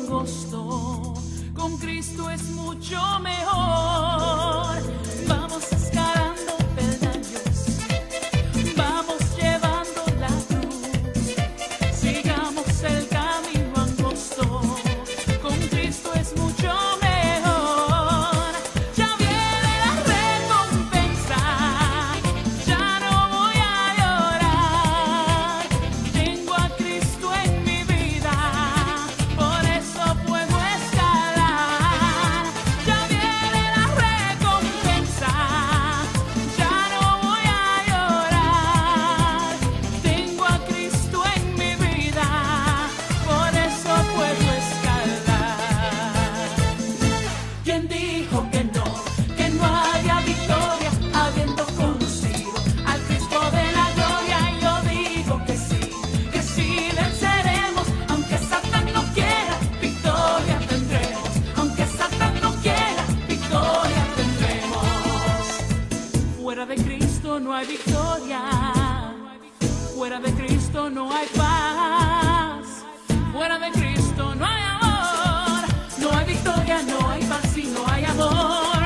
angosto, con Cristo es mucho mejor. Vamos escalando peldaños, vamos llevando la cruz, sigamos el camino angosto, con Cristo es mucho mejor. Ya viene la recompensa, ya no voy a llorar, tengo a Cristo en mi vida, por eso puedo escalar. Ya viene la recompensa, ya no voy a llorar, tengo a Cristo en mi vida, por eso puedo escalar. ¿Quién dijo que no había victoria, habiendo conocido al Cristo de la gloria? Yo digo que sí venceremos, aunque Satán no quiera, victoria tendremos. Aunque Satán no quiera, victoria tendremos. Fuera de Cristo no hay victoria, fuera de Cristo no hay paz, fuera de Cristo no hay amor, no hay victoria, no hay paz y no hay amor.